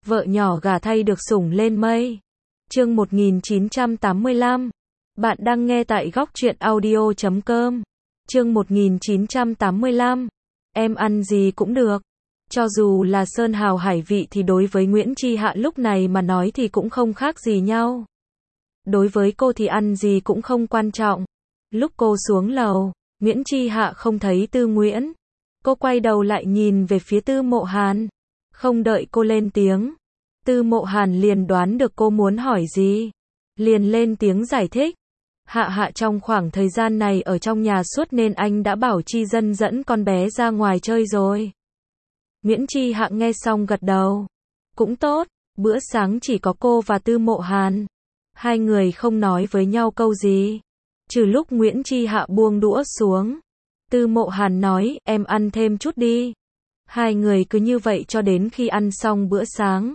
Vợ nhỏ gả thay được sủng lên mây. Chương 1985. Bạn đang nghe tại góc truyện audio.com. Chương 1985. Em ăn gì cũng được. Cho dù là sơn hào hải vị thì đối với Nguyễn Chi Hạ lúc này mà nói thì cũng không khác gì nhau. Đối với cô thì ăn gì cũng không quan trọng. Lúc cô xuống lầu, Nguyễn Chi Hạ không thấy Tư Nguyễn. Cô quay đầu lại nhìn về phía Tư Mộ Hàn. Không đợi cô lên tiếng, Tư Mộ Hàn liền đoán được cô muốn hỏi gì. Liền lên tiếng giải thích. Hạ trong khoảng thời gian này ở trong nhà suốt nên anh đã bảo Chi Dân dẫn con bé ra ngoài chơi rồi. Nguyễn Chi Hạ nghe xong gật đầu. Cũng tốt, bữa sáng chỉ có cô và Tư Mộ Hàn. Hai người không nói với nhau câu gì. Trừ lúc Nguyễn Chi Hạ buông đũa xuống. Tư Mộ Hàn nói, em ăn thêm chút đi. Hai người cứ như vậy cho đến khi ăn xong bữa sáng.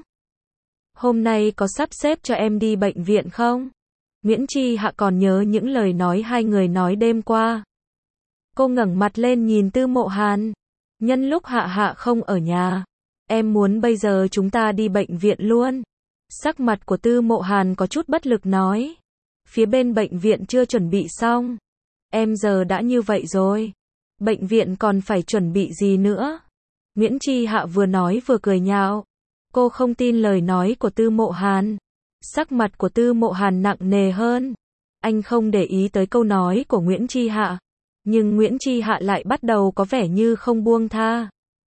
Hôm nay có sắp xếp cho em đi bệnh viện không? Nguyễn Chi Hạ còn nhớ những lời nói hai người nói đêm qua. Cô ngẩng mặt lên nhìn Tư Mộ Hàn. Nhân lúc Hạ không ở nhà, em muốn bây giờ chúng ta đi bệnh viện luôn. Sắc mặt của Tư Mộ Hàn có chút bất lực nói. Phía bên bệnh viện chưa chuẩn bị xong. Em giờ đã như vậy rồi. Bệnh viện còn phải chuẩn bị gì nữa? Nguyễn Chi Hạ vừa nói vừa cười nhạo. Cô không tin lời nói của Tư Mộ Hàn. Sắc mặt của Tư Mộ Hàn nặng nề hơn. Anh không để ý tới câu nói của Nguyễn Chi Hạ. Nhưng Nguyễn Chi Hạ lại bắt đầu có vẻ như không buông tha.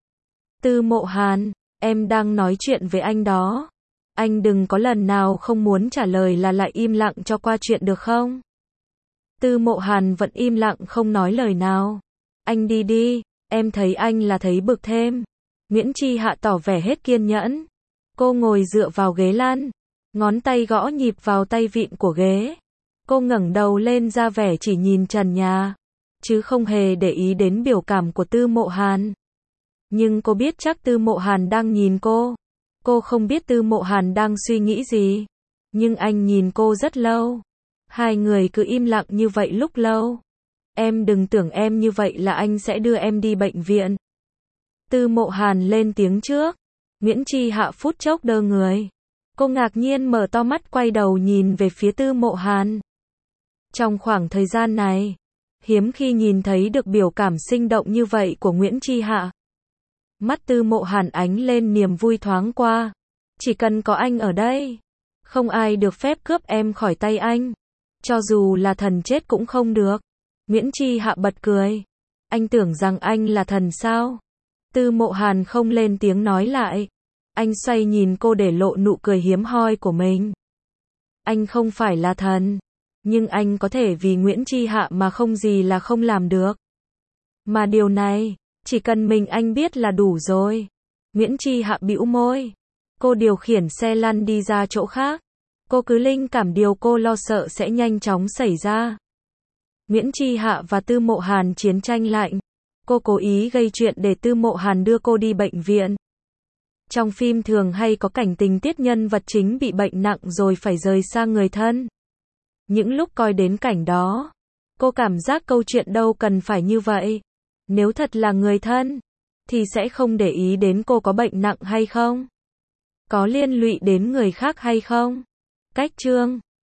Tư Mộ Hàn, em đang nói chuyện với anh đó. Anh đừng có lần nào không muốn trả lời là lại im lặng cho qua chuyện được không? Tư Mộ Hàn vẫn im lặng không nói lời nào. Anh đi đi, em thấy anh là thấy bực thêm. Nguyễn Chi Hạ tỏ vẻ hết kiên nhẫn. Cô ngồi dựa vào ghế lăn, ngón tay gõ nhịp vào tay vịn của ghế. Cô ngẩng đầu lên ra vẻ chỉ nhìn trần nhà, chứ không hề để ý đến biểu cảm của Tư Mộ Hàn. Nhưng cô biết chắc Tư Mộ Hàn đang nhìn cô. Cô không biết Tư Mộ Hàn đang suy nghĩ gì. Nhưng anh nhìn cô rất lâu. Hai người cứ im lặng như vậy lúc lâu. Em đừng tưởng em như vậy là anh sẽ đưa em đi bệnh viện. Tư Mộ Hàn lên tiếng trước. Nguyễn Chi Hạ phút chốc đơ người. Cô ngạc nhiên mở to mắt quay đầu nhìn về phía Tư Mộ Hàn. Trong khoảng thời gian này, hiếm khi nhìn thấy được biểu cảm sinh động như vậy của Nguyễn Chi Hạ. Mắt Tư Mộ Hàn ánh lên niềm vui thoáng qua. Chỉ cần có anh ở đây, không ai được phép cướp em khỏi tay anh. Cho dù là thần chết cũng không được. Nguyễn Chi Hạ bật cười. Anh tưởng rằng anh là thần sao? Tư Mộ Hàn không lên tiếng nói lại. Anh xoay nhìn cô để lộ nụ cười hiếm hoi của mình. Anh không phải là thần, nhưng anh có thể vì Nguyễn Chi Hạ mà không gì là không làm được. Mà điều này, chỉ cần mình anh biết là đủ rồi. Nguyễn Chi Hạ bĩu môi. Cô điều khiển xe lăn đi ra chỗ khác. Cô cứ linh cảm điều cô lo sợ sẽ nhanh chóng xảy ra. Nguyễn Chi Hạ và Tư Mộ Hàn chiến tranh lạnh. Cô cố ý gây chuyện để Tư Mộ Hàn đưa cô đi bệnh viện. Trong phim thường hay có cảnh tình tiết nhân vật chính bị bệnh nặng rồi phải rời xa người thân. Những lúc coi đến cảnh đó, cô cảm giác câu chuyện đâu cần phải như vậy. Nếu thật là người thân, thì sẽ không để ý đến cô có bệnh nặng hay không, có liên lụy đến người khác hay không. Cách chương